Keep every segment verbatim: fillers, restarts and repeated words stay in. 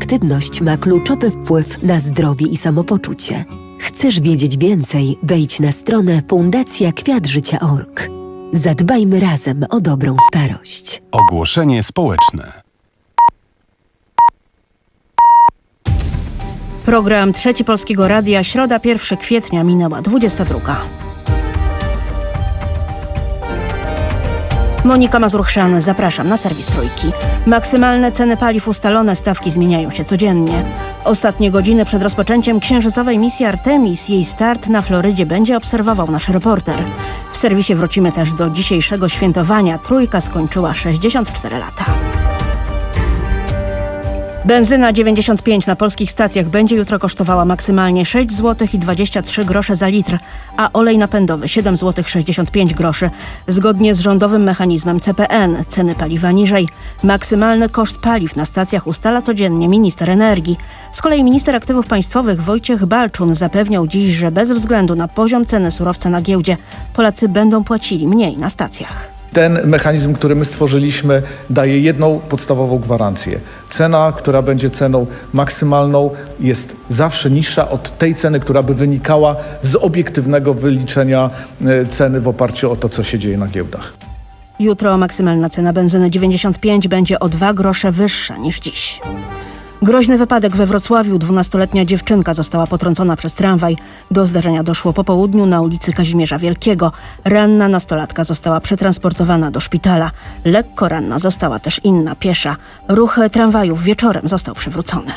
aktywność ma kluczowy wpływ na zdrowie i samopoczucie. Chcesz wiedzieć więcej? Wejdź na stronę fundacja kwiat życia kropka org. Zadbajmy razem o dobrą starość. Ogłoszenie społeczne. Program Trzeci Polskiego Radia, środa pierwszego kwietnia, minęła dwudziesta druga. Monika Mazurchszan, zapraszam na serwis Trójki. Maksymalne ceny paliw ustalone, stawki zmieniają się codziennie. Ostatnie godziny przed rozpoczęciem księżycowej misji Artemis, jej start na Florydzie będzie obserwował nasz reporter. W serwisie wrócimy też do dzisiejszego świętowania. Trójka skończyła sześćdziesiąt cztery lata. Benzyna dziewięćdziesiąt pięć na polskich stacjach będzie jutro kosztowała maksymalnie sześć złotych i dwadzieścia trzy grosze za litr, a olej napędowy siedem złotych sześćdziesiąt pięć groszy. Zgodnie z rządowym mechanizmem C P N ceny paliwa niżej. Maksymalny koszt paliw na stacjach ustala codziennie minister energii. Z kolei minister aktywów państwowych Wojciech Balczun zapewniał dziś, że bez względu na poziom ceny surowca na giełdzie Polacy będą płacili mniej na stacjach. Ten mechanizm, który my stworzyliśmy, daje jedną podstawową gwarancję. Cena, która będzie ceną maksymalną, jest zawsze niższa od tej ceny, która by wynikała z obiektywnego wyliczenia ceny w oparciu o to, co się dzieje na giełdach. Jutro maksymalna cena benzyny dziewięćdziesiąt pięć będzie o dwa grosze wyższa niż dziś. Groźny wypadek we Wrocławiu. Dwunastoletnia dziewczynka została potrącona przez tramwaj. Do zdarzenia doszło po południu na ulicy Kazimierza Wielkiego. Ranna nastolatka została przetransportowana do szpitala. Lekko ranna została też inna piesza. Ruch tramwajów wieczorem został przywrócony.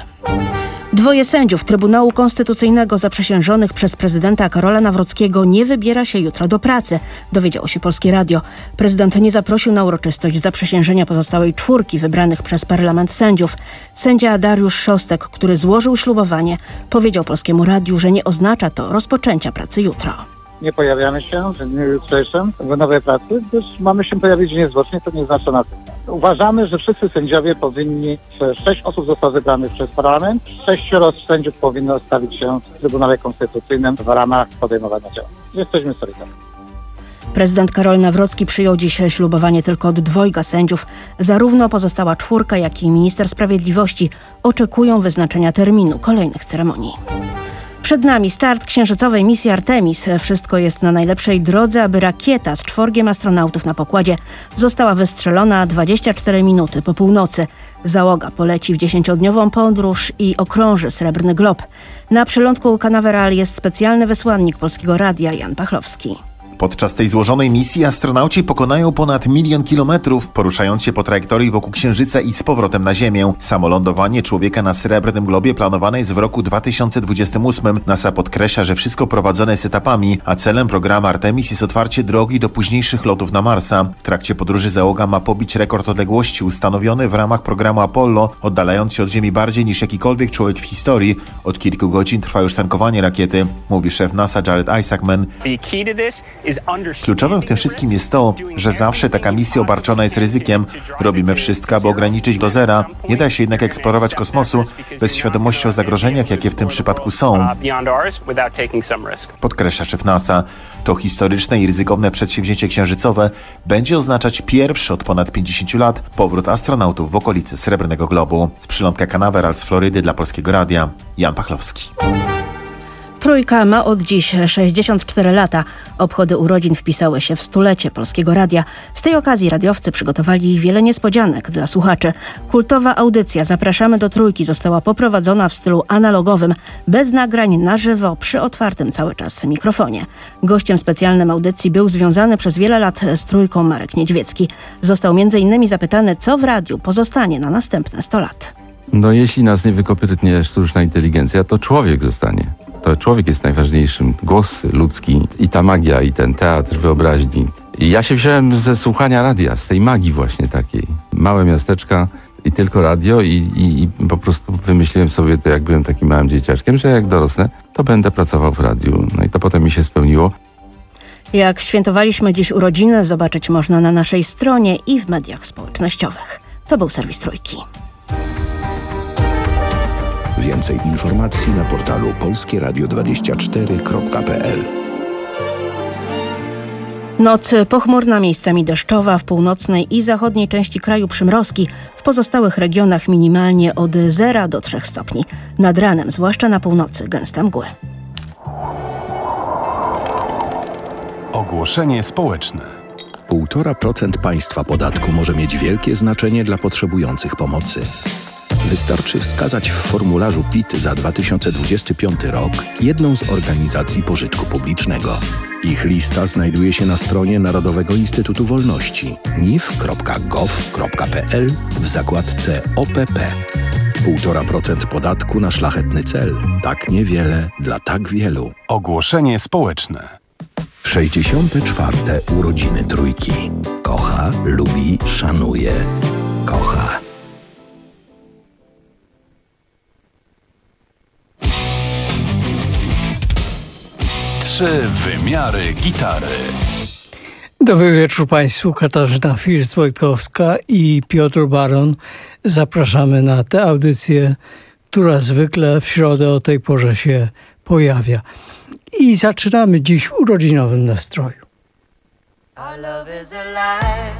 Dwoje sędziów Trybunału Konstytucyjnego zaprzysiężonych przez prezydenta Karola Nawrockiego nie wybiera się jutro do pracy, dowiedziało się Polskie Radio. Prezydent nie zaprosił na uroczystość zaprzysiężenia pozostałej czwórki wybranych przez parlament sędziów. Sędzia Dariusz Szostek, który złożył ślubowanie, powiedział Polskiemu Radiu, że nie oznacza to rozpoczęcia pracy jutro. Nie pojawiamy się w dniu jutrzejszym w nowej pracy, gdyż mamy się pojawić niezwłocznie, to nie znaczy natychmiast. Uważamy, że wszyscy sędziowie powinni, sześć osób zostało wybranych przez parlament, sześcioro sędziów powinno stawić się w Trybunale Konstytucyjnym w ramach podejmowania działań. Jesteśmy solidni. Prezydent Karol Nawrocki przyjął dziś ślubowanie tylko od dwojga sędziów. Zarówno pozostała czwórka, jak i minister sprawiedliwości oczekują wyznaczenia terminu kolejnych ceremonii. Przed nami start księżycowej misji Artemis. Wszystko jest na najlepszej drodze, aby rakieta z czworgiem astronautów na pokładzie została wystrzelona dwadzieścia cztery minuty po północy. Załoga poleci w dziesięciodniową podróż i okrąży Srebrny Glob. Na przylądku Canaveral jest specjalny wysłannik Polskiego Radia Jan Pachlowski. Podczas tej złożonej misji astronauci pokonają ponad milion kilometrów, poruszając się po trajektorii wokół Księżyca i z powrotem na Ziemię. Samo lądowanie człowieka na Srebrnym Globie planowane jest w roku dwa tysiące dwudziestym ósmym. NASA podkreśla, że wszystko prowadzone jest etapami, a celem programu Artemis jest otwarcie drogi do późniejszych lotów na Marsa. W trakcie podróży załoga ma pobić rekord odległości ustanowiony w ramach programu Apollo, oddalając się od Ziemi bardziej niż jakikolwiek człowiek w historii. Od kilku godzin trwa już tankowanie rakiety, mówi szef NASA Jared Isaacman. Kluczowym w tym wszystkim jest to, że zawsze taka misja obarczona jest ryzykiem. Robimy wszystko, aby ograniczyć do zera. Nie da się jednak eksplorować kosmosu bez świadomości o zagrożeniach, jakie w tym przypadku są. Podkreśla szef NASA. To historyczne i ryzykowne przedsięwzięcie księżycowe będzie oznaczać pierwszy od ponad pięćdziesięciu lat powrót astronautów w okolicy Srebrnego Globu. Z przylądka Canaveral z Florydy dla Polskiego Radia, Jan Pachlowski. Trójka ma od dziś sześćdziesiąt cztery lata. Obchody urodzin wpisały się w stulecie Polskiego Radia. Z tej okazji radiowcy przygotowali wiele niespodzianek dla słuchaczy. Kultowa audycja Zapraszamy do Trójki została poprowadzona w stylu analogowym, bez nagrań, na żywo, przy otwartym cały czas mikrofonie. Gościem specjalnym audycji był związany przez wiele lat z Trójką Marek Niedźwiecki. Został między innymi zapytany, co w radiu pozostanie na następne sto lat. No jeśli nas nie wykopytnie sztuczna inteligencja, to człowiek zostanie. To człowiek jest najważniejszym, głos ludzki i ta magia, i ten teatr wyobraźni. I ja się wziąłem ze słuchania radia, z tej magii właśnie takiej. Małe miasteczka i tylko radio i, i, i po prostu wymyśliłem sobie to, jak byłem takim małym dzieciaczkiem, że jak dorosnę, to będę pracował w radiu. No i to potem mi się spełniło. Jak świętowaliśmy dziś urodziny, zobaczyć można na naszej stronie i w mediach społecznościowych. To był serwis Trójki. Więcej informacji na portalu polskie radio dwadzieścia cztery kropka p l. Noc pochmurna, miejscami deszczowa, w północnej i zachodniej części kraju przymrozki, w pozostałych regionach minimalnie od zera do trzech stopni. Nad ranem, zwłaszcza na północy, gęste mgły. Ogłoszenie społeczne. Półtora procent państwa podatku może mieć wielkie znaczenie dla potrzebujących pomocy. Wystarczy wskazać w formularzu P I T za dwa tysiące dwudziesty piąty rok jedną z organizacji pożytku publicznego. Ich lista znajduje się na stronie Narodowego Instytutu Wolności n i f kropka gov kropka p l w zakładce O P P. Półtora procent podatku na szlachetny cel. Tak niewiele dla tak wielu. Ogłoszenie społeczne. sześćdziesiąte czwarte urodziny trójki. Kocha, lubi, szanuje, kocha. Trzy wymiary gitary. Dobry wieczór Państwu. Katarzyna First-Wojtkowska i Piotr Baron. Zapraszamy na tę audycję, która zwykle w środę o tej porze się pojawia. I zaczynamy dziś w urodzinowym nastroju. Our love is alive,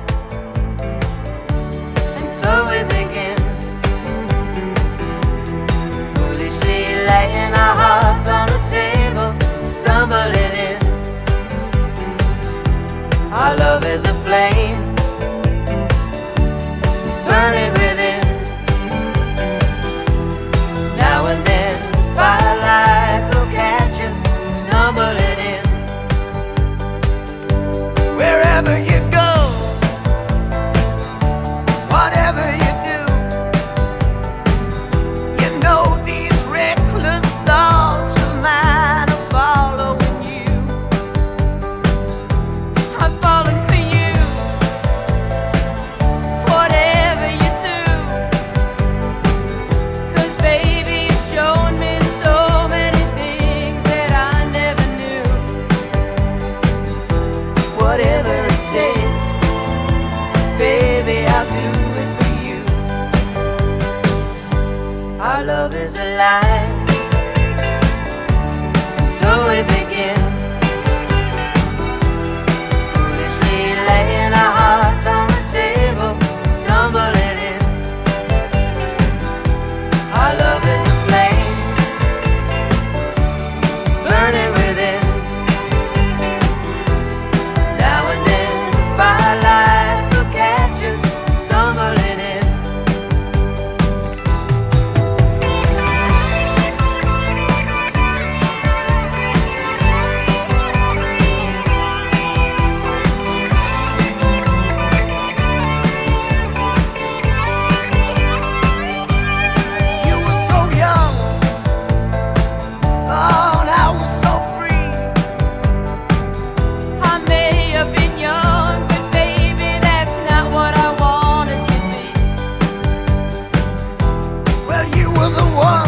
and so we begin, foolishly laying our hearts on the table, stumbling in. Our love is a flame, burning within. Now and then, firelight will catch us, stumbling in. Wherever you go, whatever you do, you know these reckless thoughts of mine are following you. I'm falling for you, whatever you do, 'cause baby you've shown me so many things that I never knew. Whatever it takes, baby, I'll do it for you. Our love is alive, and so we begin, foolishly laying our hearts on the table, stumbling in. Our love is a flame, burning within. Now and then, firelight will catch us, stumbling in. You were so young, oh, and I was so free. I may have been young, but baby, that's not what I wanted to be. Well, you were the one.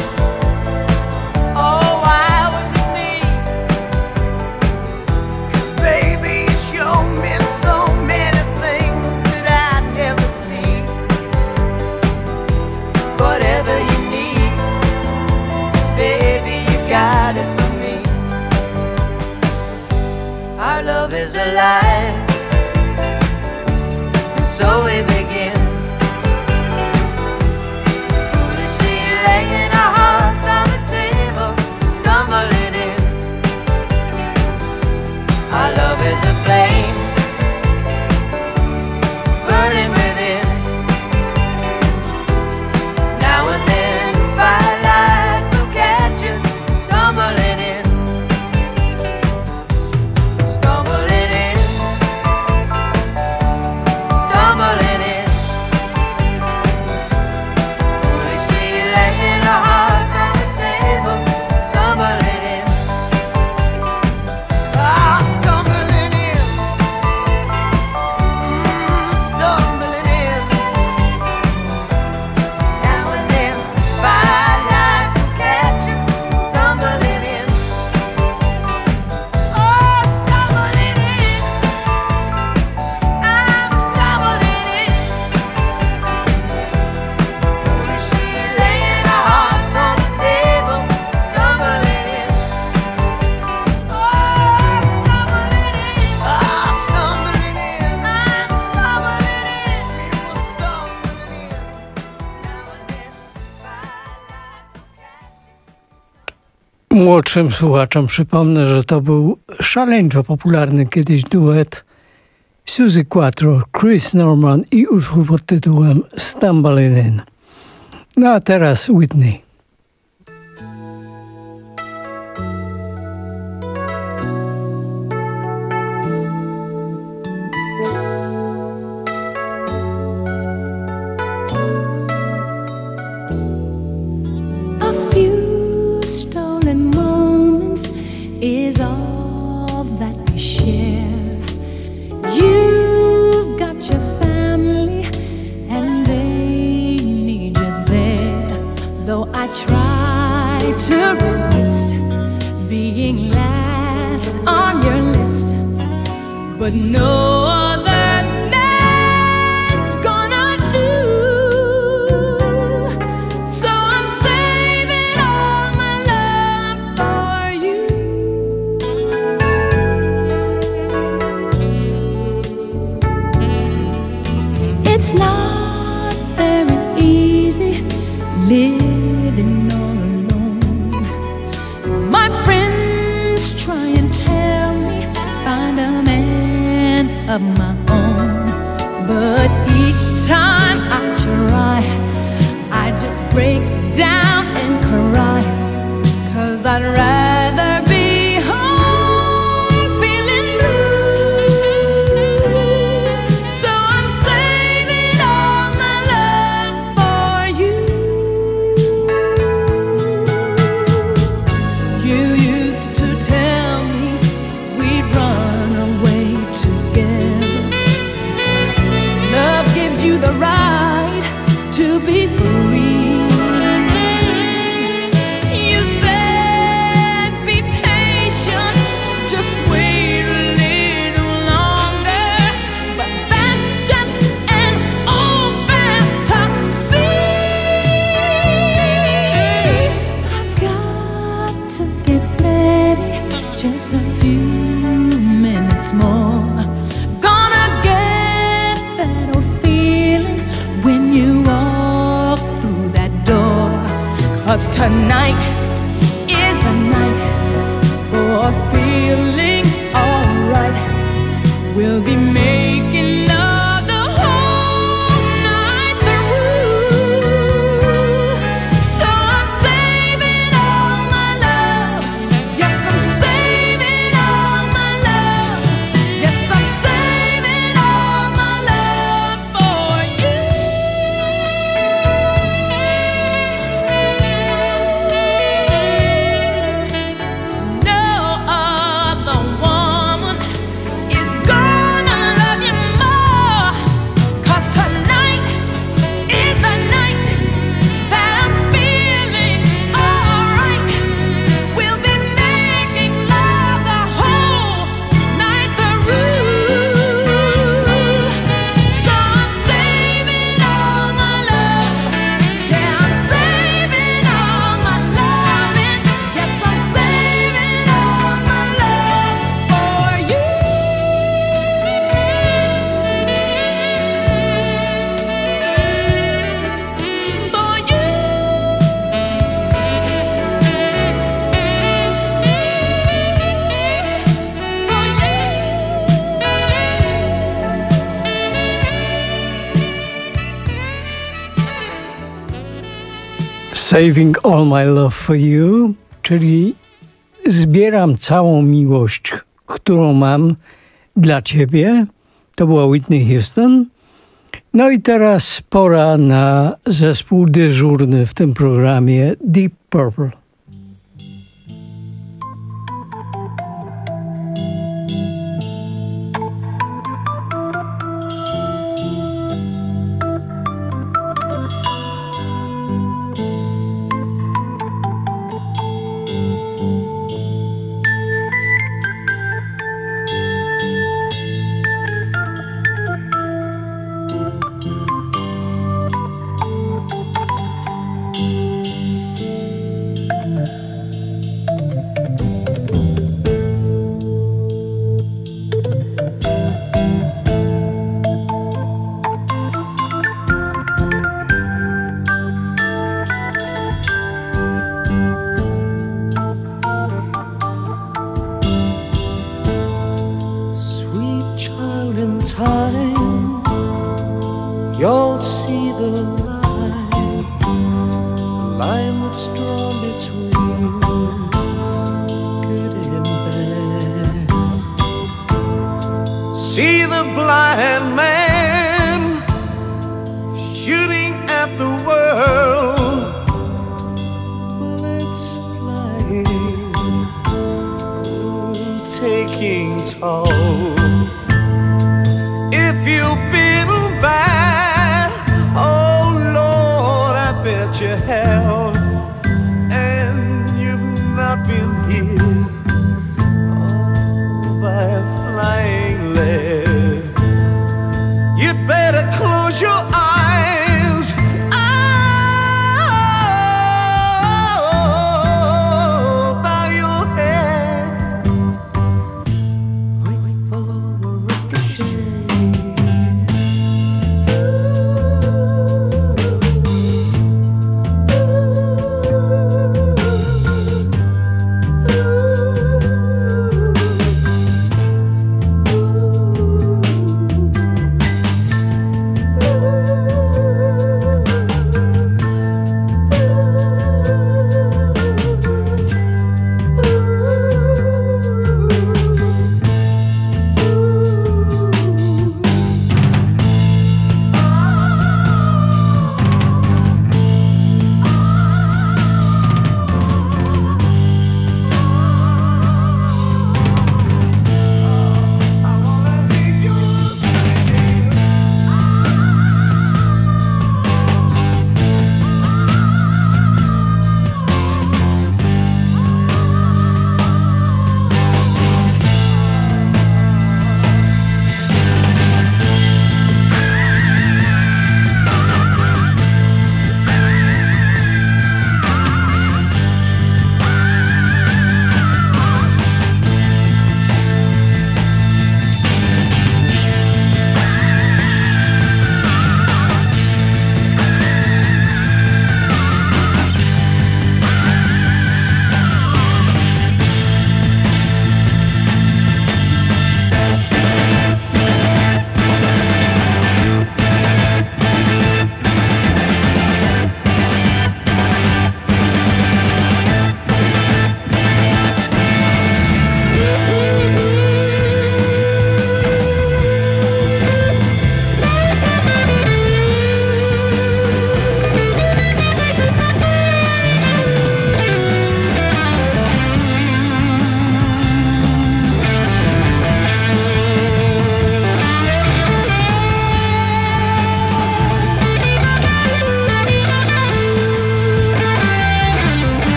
Oh, why was it me? 'Cause baby, you showed me so many things that I'd never see. Whatever you need, baby, you got it for me. Our love is alive, and so we begin, foolishly laying Młodszym słuchaczom przypomnę, że to był szaleńczo popularny kiedyś duet Suzy Quattro, Chris Norman i utwór pod tytułem Stumbling In. No a teraz Whitney. Is all that we share. You've got your family and they need you there. Though I try to resist being last on your list, but no other man's gonna do. So I'm saving all my love for you. It's not very easy living all alone. My friends try and tell me find a man of my own, but each time I try, I just break down and cry, 'cause I'd rather be home feeling blue. So I'm saving all my love for you. You used to tell me we'd run away together. Love gives you the right to be free. You said be patient, just wait a little longer, but that's just an old fantasy. I've got to get ready, just a few minutes more. Gonna get that old feeling when you walk through that door. 'Cause tonight is the night for feeling alright. We'll be making love the whole night through. So I'm saving all my love. Yes, I'm saving all my love. Yes, I'm saving all my love for you. No other woman is gonna love you more. 'Cause tonight is the night that I'm feeling alright. We'll be making love the whole night through. So I'm saving all my love. Yeah, I'm saving all my loving. Yes, I'm saving all my love for you. For you. Saving all my love for you, czyli zbieram całą miłość, którą mam dla ciebie. To była Whitney Houston. No i teraz pora na zespół dyżurny w tym programie Deep Purple. line that's drawn between good and bad. See the blind man shooting at the world, bullets flying, taking toll. If you've been bad, oh Lord, I bet you have, and you've not been hit oh, by a flying lead. You better close your eyes, oh, bow your head, wait for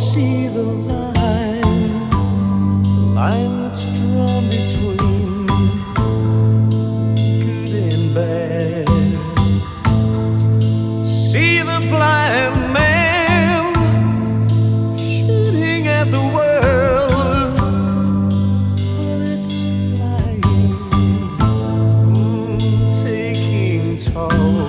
see the line, the line that's drawn between good and bad. See the blind man shooting at the world, but it's flying, mm, taking toll.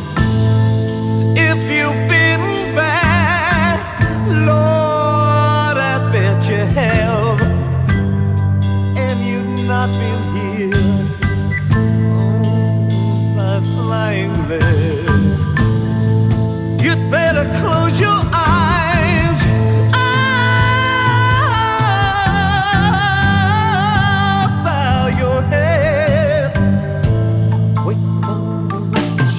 If you've been bad, Lord, I bet you have, and you've not been here, oh, by flying lead. You'd better close your eyes. Ah, bow your head. Wait for the light to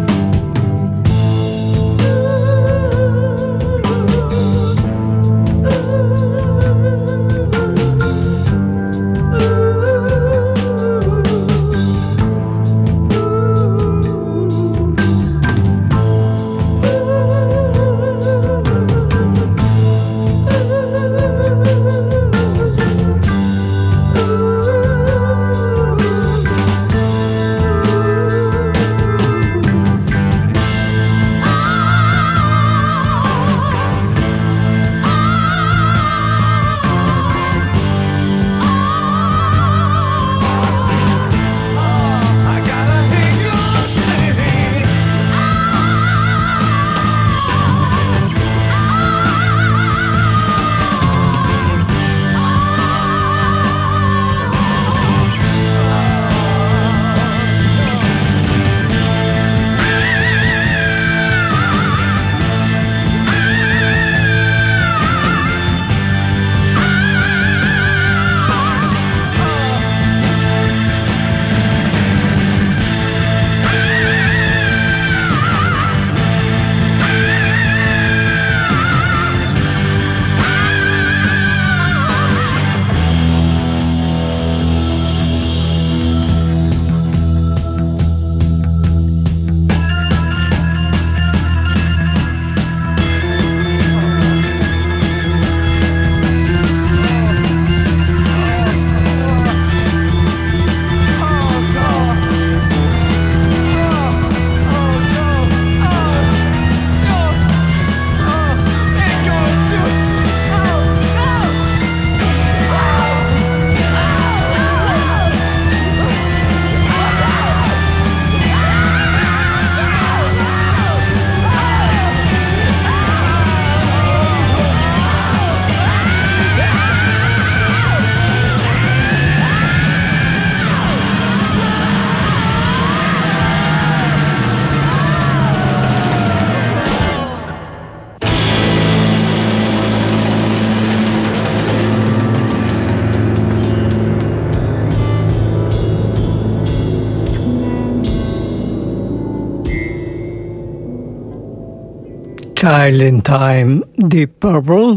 Child in Time, Deep Purple.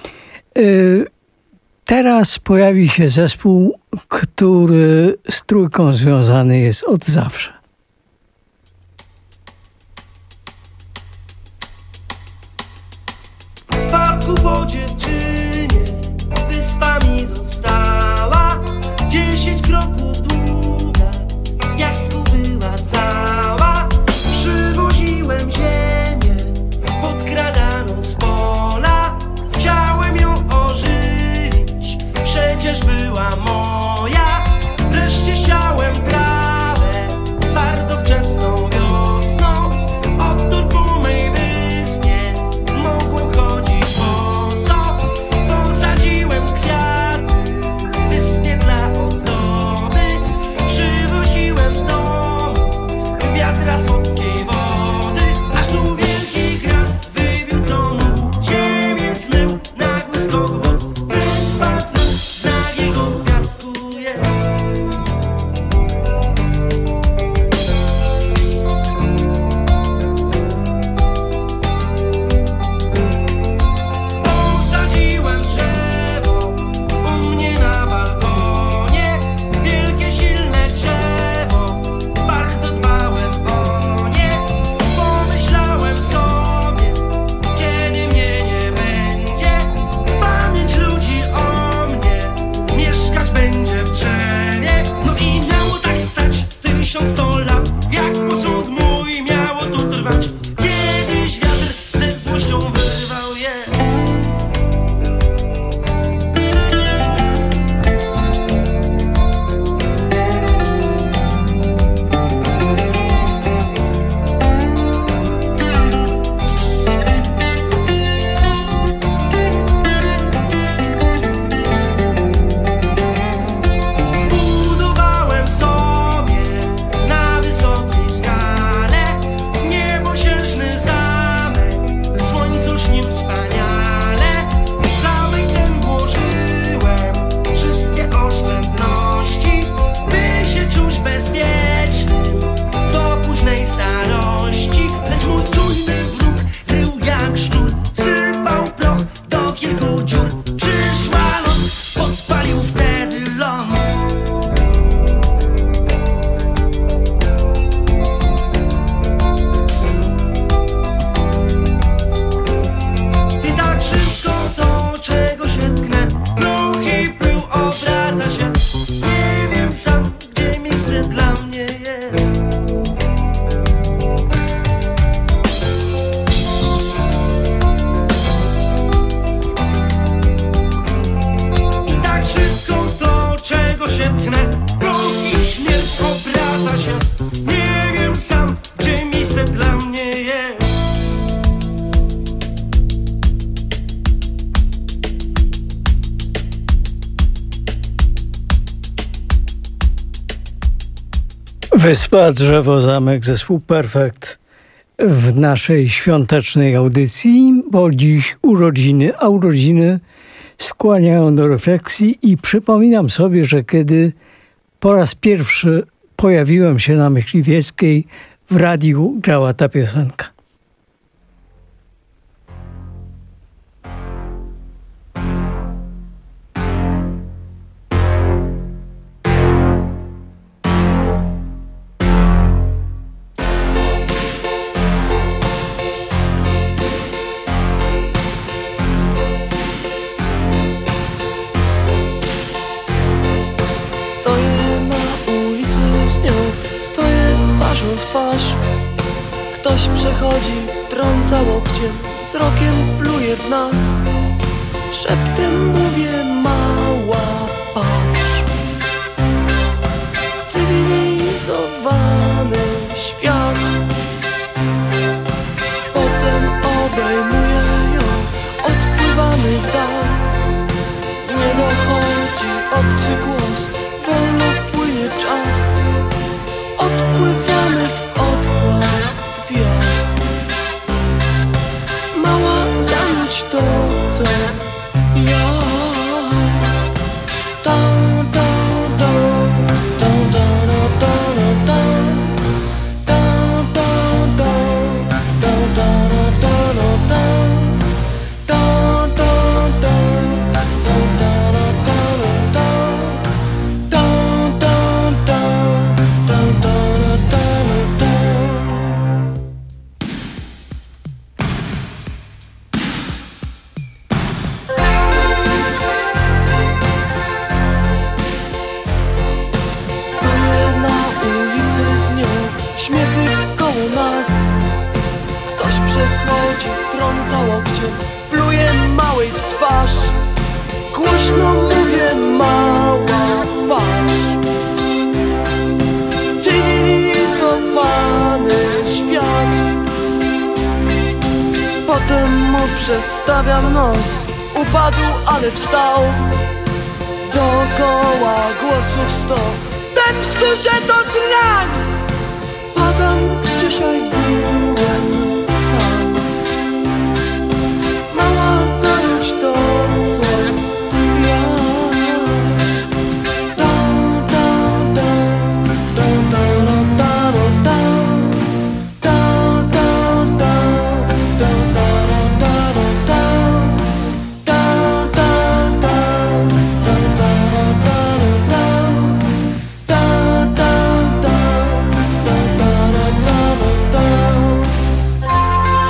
Y, Teraz pojawi się zespół, który z trójką związany jest od zawsze. W spadku po dziewczynie wyspami została, dziesięć kroków długa, z piasku była cała. Przywoziłem ziemię podkradaną z pola, chciałem ją ożywić, przecież była moja. Wreszcie siałem trawę bardzo wczesną wiosną, odtąd po mej wyspie mogłem chodzić boso. Posadziłem kwiaty w wyspie dla ozdoby, przywosiłem z domu wiadra słodkiej wody, aż tu wielki krat wybił, co mu ziemię zmył. Nagły skok wód, wyspa znów na jego piasku jest. Posadziłem drzewo u mnie na balkonie, wielkie, silne drzewo, bardzo dbałem o nie. Pomyślałem sobie, kiedy mnie nie będzie, kilku dziur. Przyszła noc, podpalił wtedy ląd. I tak wszystko to, czego się tknę, proch i pył obraca się. Nie wiem sam, gdzie miejsce dla mnie jest. I tak wszystko to, czego się tknę, proch i śmierć obraca się. Nie wiem sam, gdzie miejsce dla mnie jest. Wyspa, drzewo, zamek, zespół Perfekt w naszej świątecznej audycji, bo dziś urodziny, a urodziny skłaniają do refleksji i przypominam sobie, że kiedy po raz pierwszy pojawiłem się na Myśliwieckiej, w radiu grała ta piosenka. Stoję na ulicy z nią, stoję twarzą w twarz. Ktoś przechodzi, trąca łokciem, wzrokiem pluje w nas. Szeptem mówię, mała, patrz. Cywilizowany świat. Potem obejmuję ją, odpływamy w dal. Nie dochodzi obcy głos, wolno płynie czas. Odpływamy w otchłań gwiazd. Mała, zanudź to, co ja. Da, da, da, da, da, da, da, da. Da, da, da, da, da, da, da, da. Da, da, da. Stoję na ulicy z nią, śmiechy wkoło nas. Ktoś przechodzi, trąca łokciem, pluje małej w twarz. Głośno mówię, mała, patrz. Cywilizowany świat. Potem mu przestawiam nos. Upadł, ale wstał. Dookoła głosów sto. Ten wzgórze to drań. Padam, dzisiaj byłem sam. Mała, zanudź to, co ja. Da, da, da, da, da, da, da, da. Da, da, da, da, da, da, da, da. Da, da, da, da, da, da, da, da. Da, da, da, da, da, da, da, da.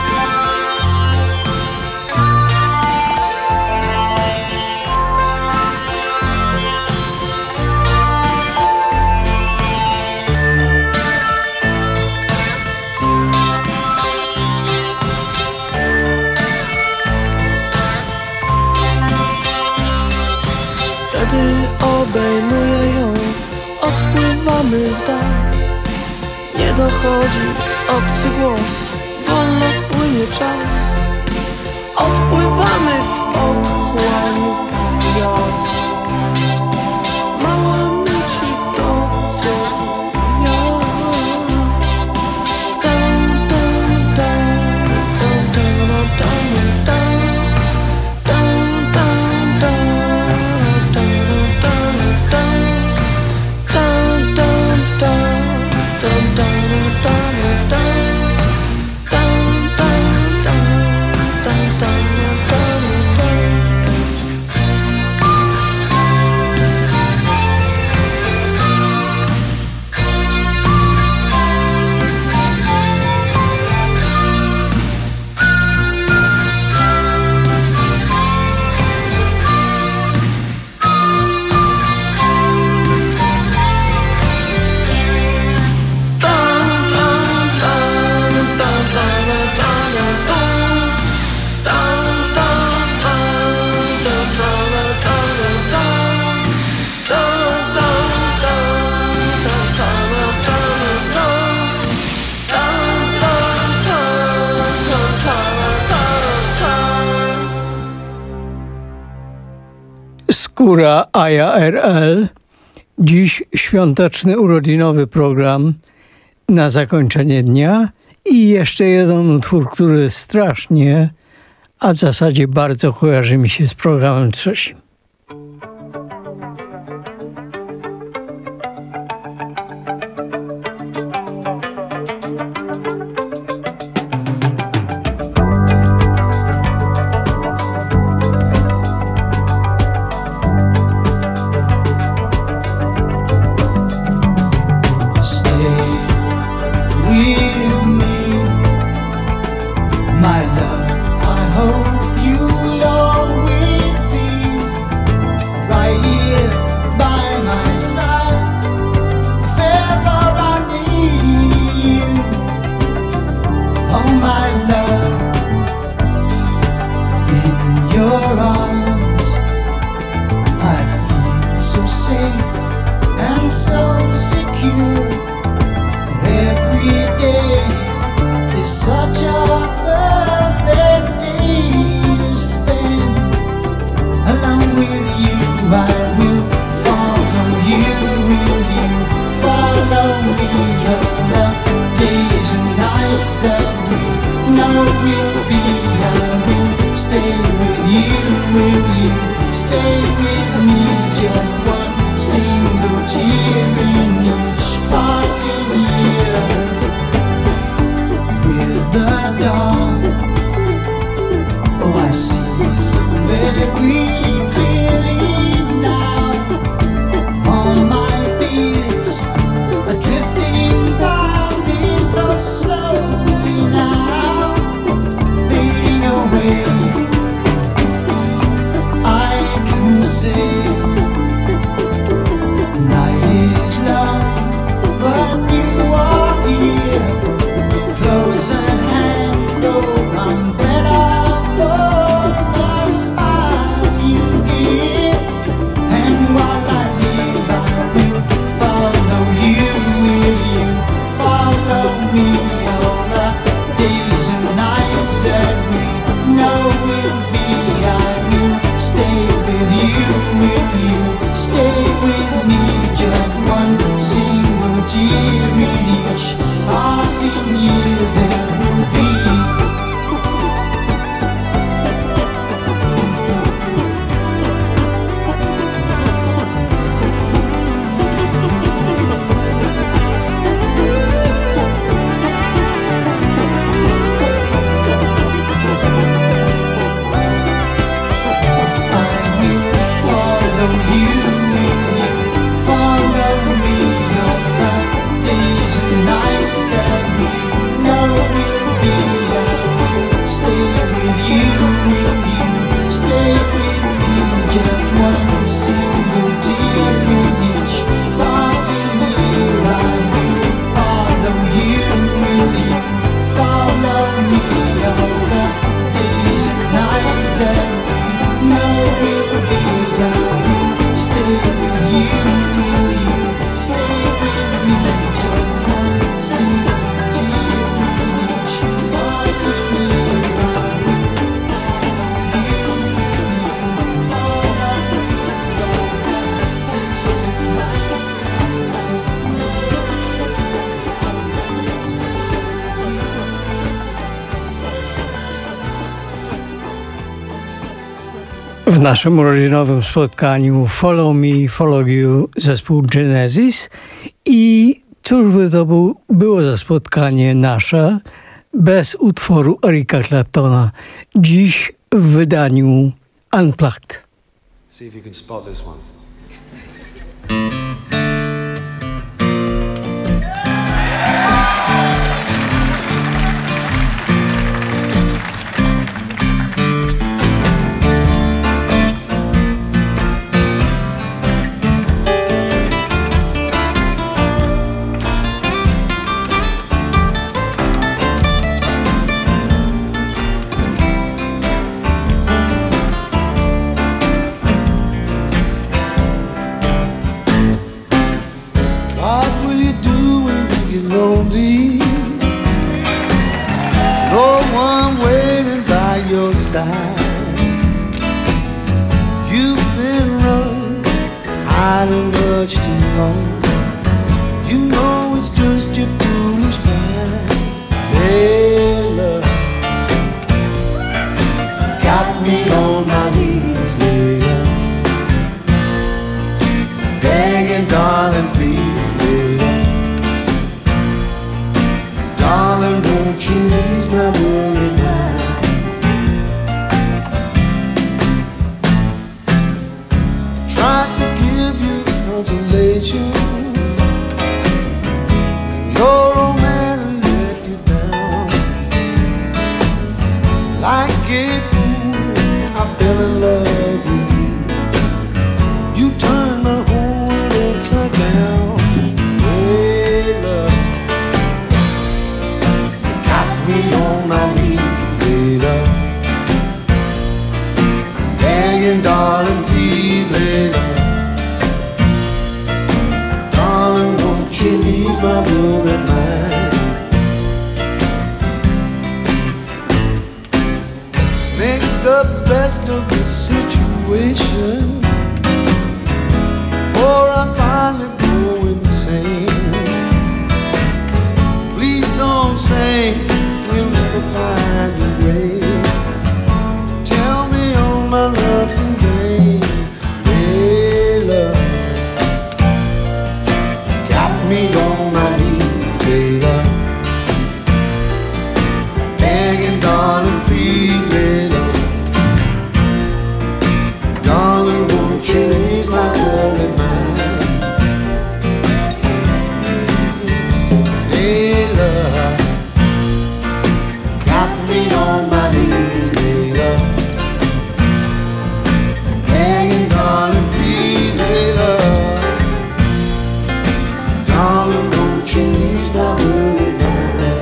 Wtedy obejmuję ją, odpływamy w dal. Nie dochodzi obcy głos, wolno płynie czas. Odpływamy w otchłań gwiazd. Mała nuci to, co ja. Dam, dam, dam, dam, dam, dam, dam. Dam, dam, dam, dam, dam, dam. Dam, dam, dam, dam, dam, dam, dam. Dam, dam, dam, dam, dam, dam, dam. Skóra Aja R L. Dziś świąteczny, urodzinowy program na zakończenie dnia i jeszcze jeden utwór, który strasznie, a w zasadzie bardzo kojarzy mi się z programem trzecim. W naszym urodzinowym spotkaniu Follow Me, Follow You zespół Genesis i cóż by to był, było za spotkanie nasze bez utworu Erika Claptona, dziś w wydaniu Unplugged. See if you can spot this one. alone. You know it's just your foolish mind. Layla got me on my knees, Layla, begging, darling, please, Layla, darling, won't you ease my worry mind? Tried to give you consolation. Your old man let you down. Like a fool, I fell in love with you. You turned my whole world upside down. Hey, love, got me on my knees, hey, love, begging, darling, please, hey, love, darling, won't you ease my worried mind? Make the best of the situation, for I finally go insane. Please don't say we'll never find a grave. Tell me all my love's in vain. Hey, love, got me on my knees, hey, love, begging, darling, please, hey, love, darling, won't you ease my worried mind? Hey, love, got me on my knees, hey, love, begging, darling, please, hey, love, darling, won't you ease my worried mind?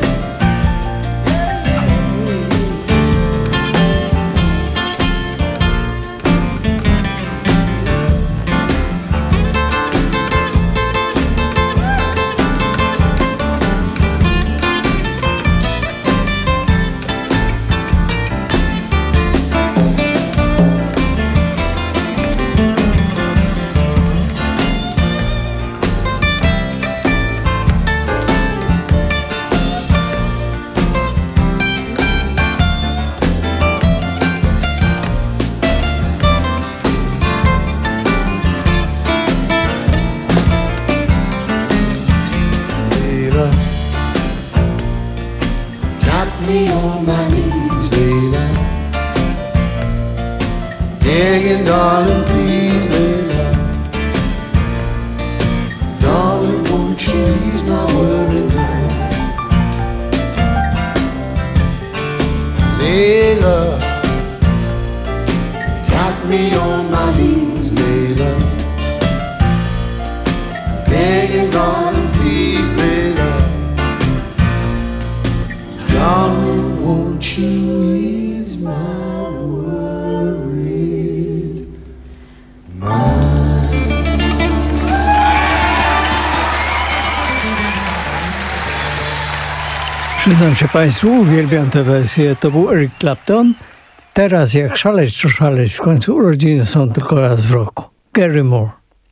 Layla, got me on my knees, Layla, begging, darling, please, Layla, darling, won't you ease my worried mind? Layla, got me on my knees, Layla, begging, darling, please, Layla, darling, won't you ease my worried mind? Przyznam się Państwu, uwielbiam tę wersję. To był Eric Clapton. Teraz jak szaleć, to szaleć. W końcu urodziny są tylko raz w roku. Gary Moore.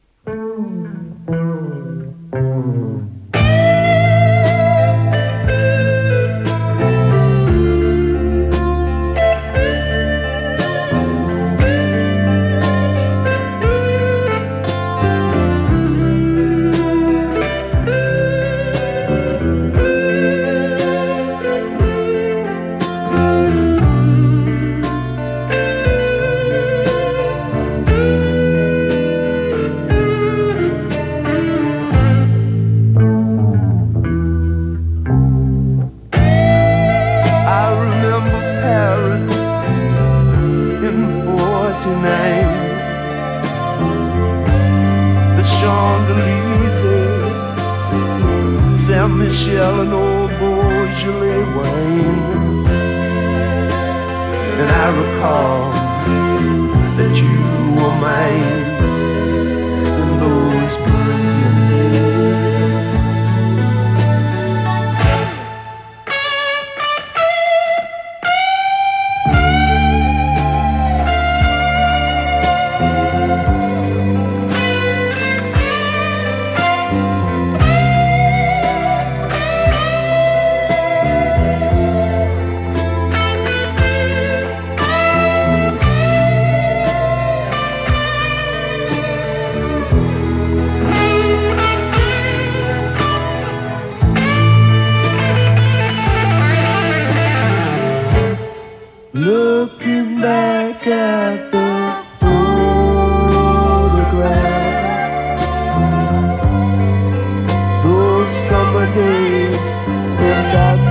Saint-Michel and old Beaujolais wine. And I recall that you were mine in those Brazilian days.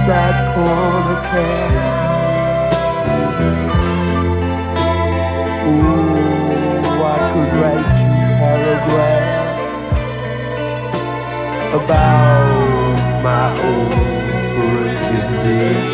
sad corner cat. Ooh, I could write you paragraphs about my own Parisian day.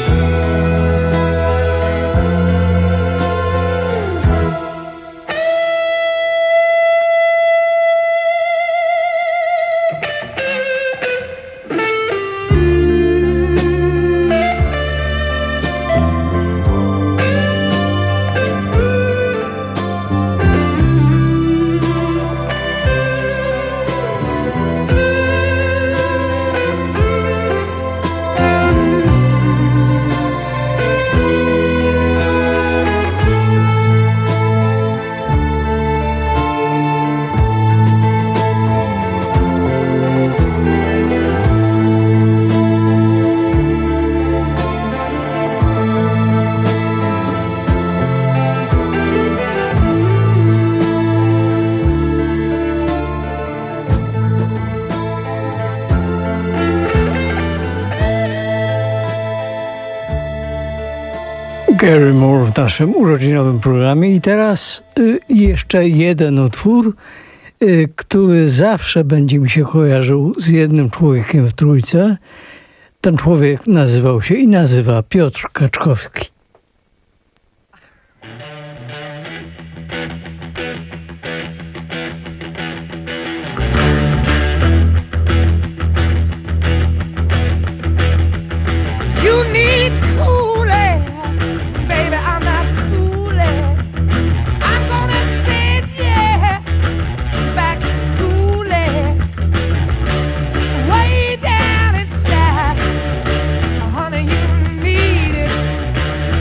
Gary Moore w naszym urodzinowym programie. I teraz y, jeszcze jeden utwór, y, który zawsze będzie mi się kojarzył z jednym człowiekiem w trójce. Ten człowiek nazywał się i nazywa Piotr Kaczkowski. You need cool air, baby, I'm not fooling. I'm gonna send you back to school, way down inside. Honey, you need it.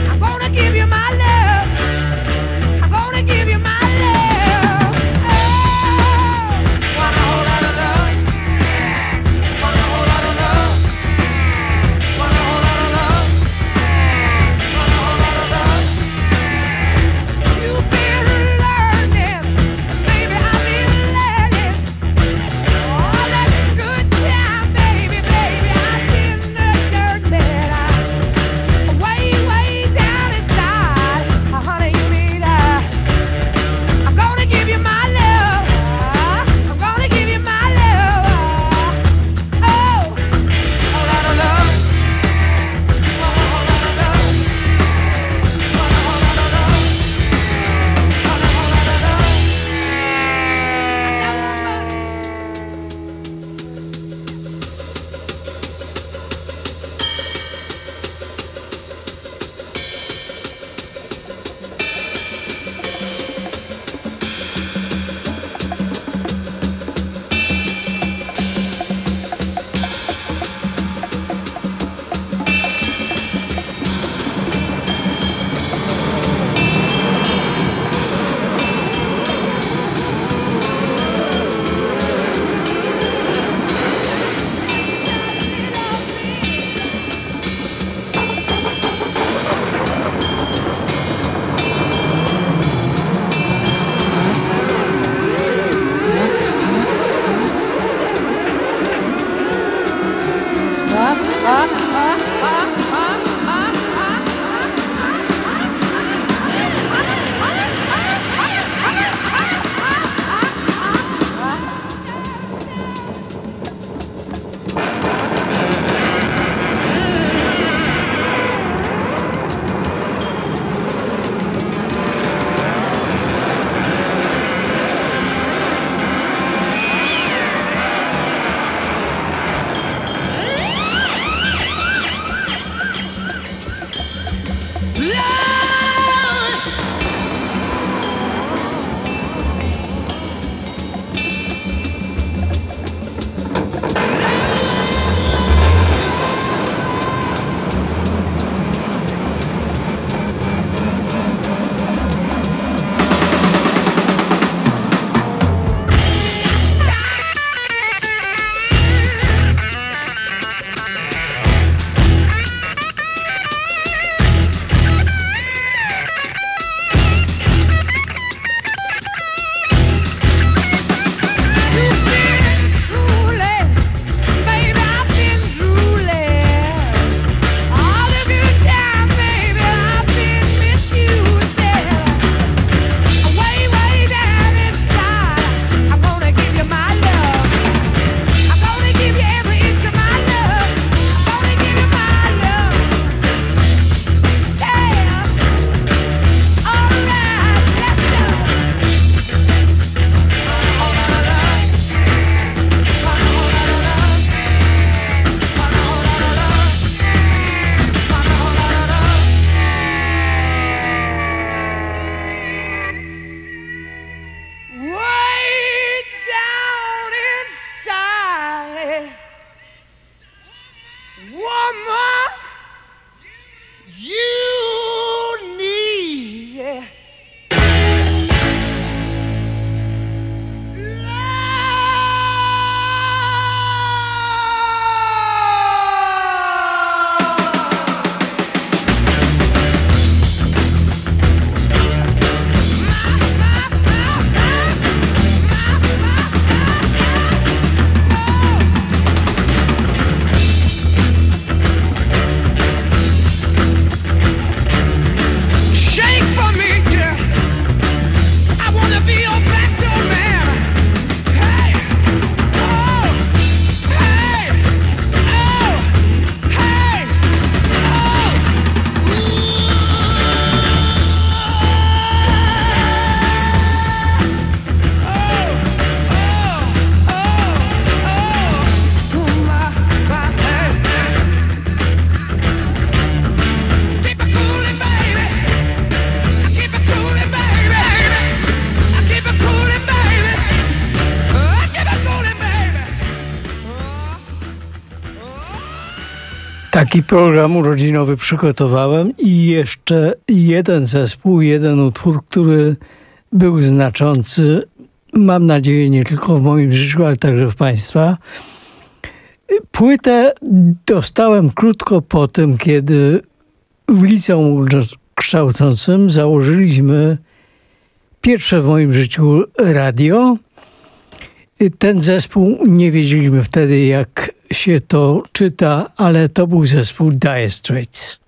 Taki program urodzinowy przygotowałem i jeszcze jeden zespół, jeden utwór, który był znaczący, mam nadzieję nie tylko w moim życiu, ale także w Państwa. Płytę dostałem krótko po tym, kiedy w liceum ogólnokształcącym założyliśmy pierwsze w moim życiu radio. Ten zespół, nie wiedzieliśmy wtedy, jak się to czyta, ale to był zespół Dire Straits.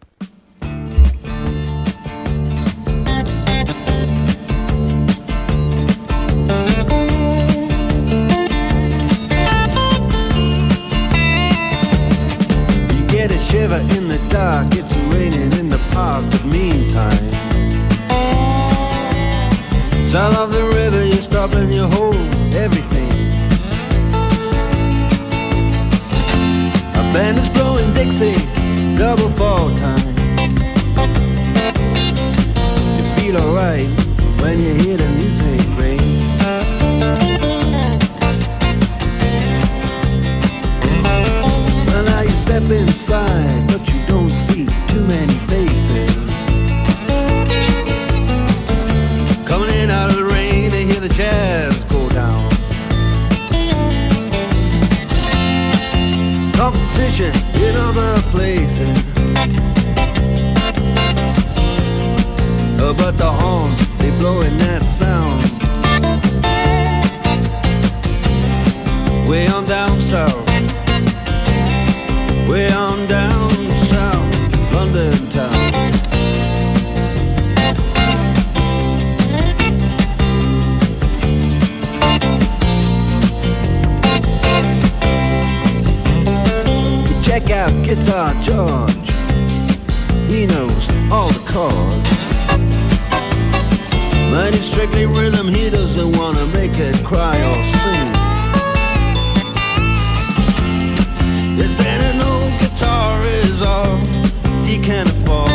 You get a shiver in the dark, it's raining in the park, but meantime sound of the river, you stop and you hold everything. A band is blowing Dixie, double fall time. You feel alright when you hear the music ring. Well, now you step inside, but you don't see too many faces. Coming in out of the rain, they hear the jazz go down. Competition in other places, uh, but the horns, they blowing that sound. Way on down south, way on down south, London town. Check out Guitar George, he knows all the chords. But it's strictly rhythm, he doesn't wanna make it cry or sing. Yes, then an old guitar is all he can afford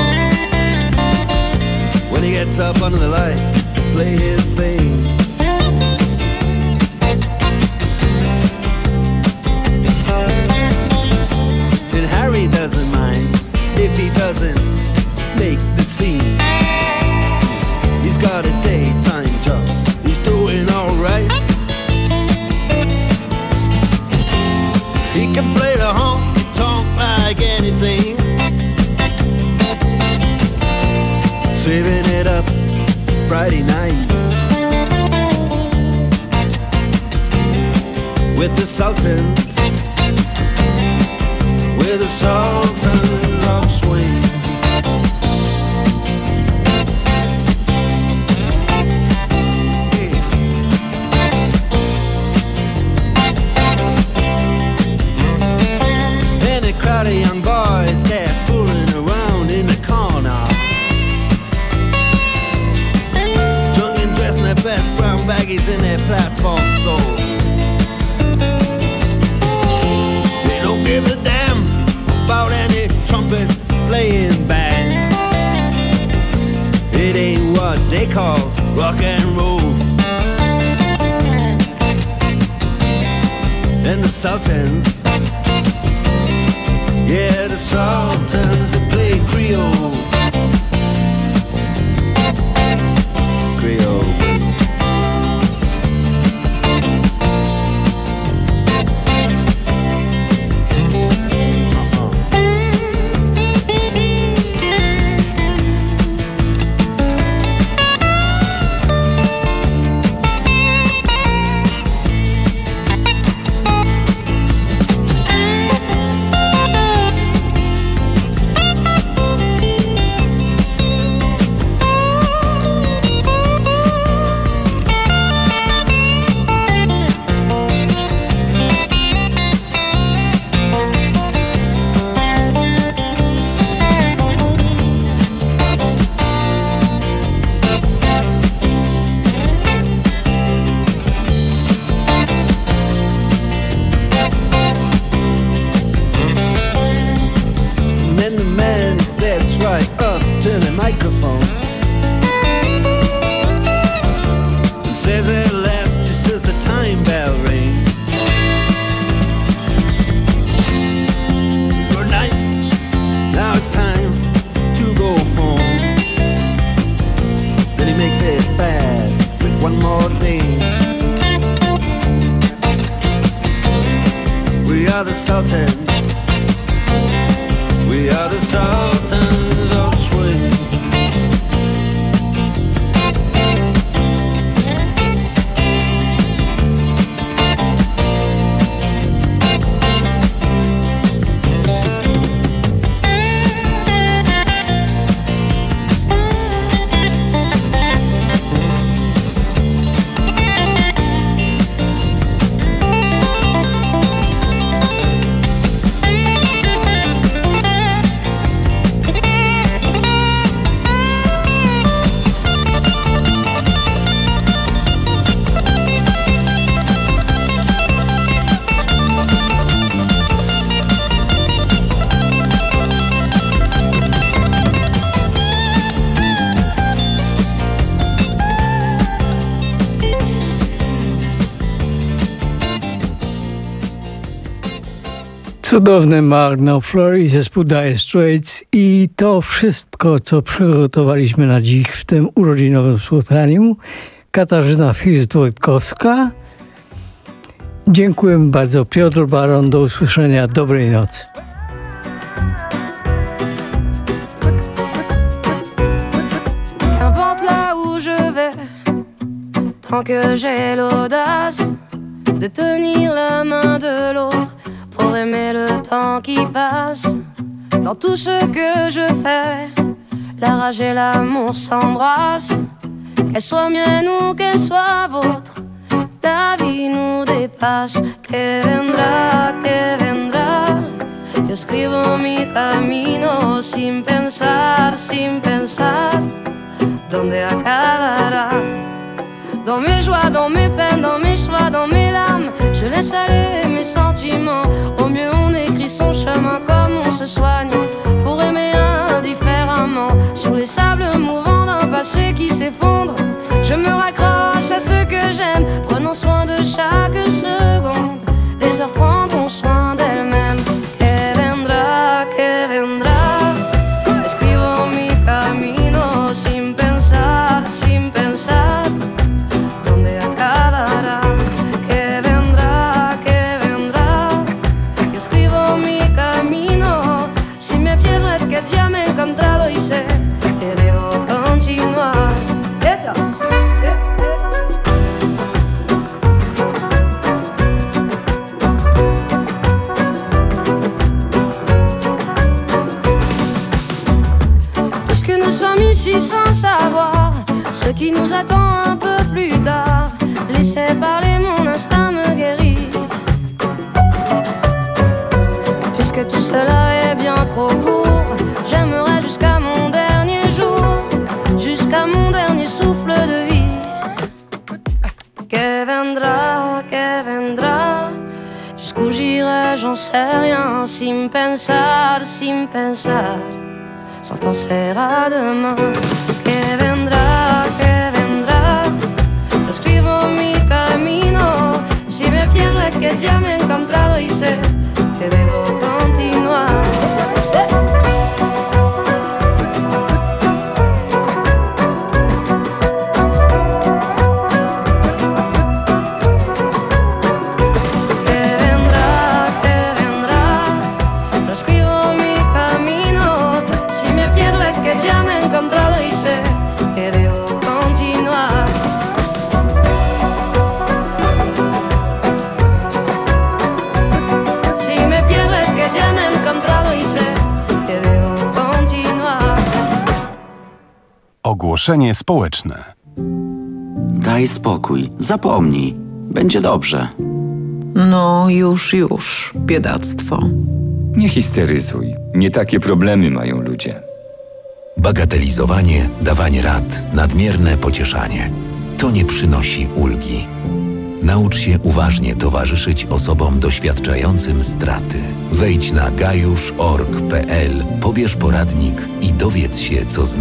when he gets up under the lights to play his thing. And Harry doesn't mind if he doesn't make the scene. He's got a daytime job, he's doing alright. He can play the honky tonk like anything, saving it up Friday night with the Sultans, with the Sultans of Swing. And a crowd of young boys, they're fooling around in the corner, drunk and dressed in their best brown baggies in their platform soles. They don't give a damn about any trumpet playing band. It ain't what they call rock and roll. And the Sultans, yeah, the Sultans, they play Creole. Creole. orden. We are the Sultans. We are the Sultans of Swing. Cudowny Mark Knopfler i zespół Dire Straits i to wszystko, co przygotowaliśmy na dziś w tym urodzinowym spotkaniu. Katarzyna First-Wojtkowska. Dziękuję bardzo. Piotr Baron. Do usłyszenia. Dobrej nocy. Qu'importe là où je vais, tant que j'ai l'audace de tenir la main de l'autre pour aimer le temps qui passe. Dans tout ce que je fais, la rage et l'amour s'embrassent. Qu'elle soit mienne ou qu'elle soit vôtre, la vie nous dépasse. Que vendrá, que vendrá. Yo escribo mi camino sin pensar, sin pensar dónde acabará. Dans mes joies, dans mes peines, dans mes choix, dans mes larmes, je laisse aller mes sentiments. Au mieux on écrit son chemin comme on se soigne pour aimer indifféremment. Sur les sables mouvants d'un passé qui s'effondre, je me raccroche à ce que j'aime. Prenons soin de chaque seconde, les heures prendront soin d'elles-mêmes. Que vendrá, que vendrá. Escribo mi camino sin pensar, sin pensar dónde acabará. Que vendrá, que vendrá. Yo escribo mi camino. Si me pierdo es que ya me he encontrado y sé que debo continuar. Ella. Puisque nous sommes ici sans savoir ce qui nous attend un peu plus tard, laissez parler, mon instinct me guérit. Puisque tout cela est bien trop court, j'aimerais jusqu'à mon dernier jour, jusqu'à mon dernier souffle de vie. Que vendrá, que vendrá. Jusqu'où j'irai, j'en sais rien, sin pensar, sin pensar, sans penser à demain. Que vendrá, que vendrá. Escribo mi camino. Si me pierdo es que ya me he encontrado y sé que debo continuar. Que vendrá, que vendrá. Escribo mi camino. Si me pierdo es que ya me he encontrado y sé que debo continuar. Si me pierdo es que ya me he encontrado y sé que debo continuar. Ogłoszenie społeczne. Daj spokój, zapomnij. Będzie dobrze. No już, już, biedactwo. Nie histeryzuj. Nie takie problemy mają ludzie. Bagatelizowanie, dawanie rad, nadmierne pocieszanie. To nie przynosi ulgi. Naucz się uważnie towarzyszyć osobom doświadczającym straty. Wejdź na gajusz kropka org kropka pe el, pobierz poradnik i dowiedz się, co znaczy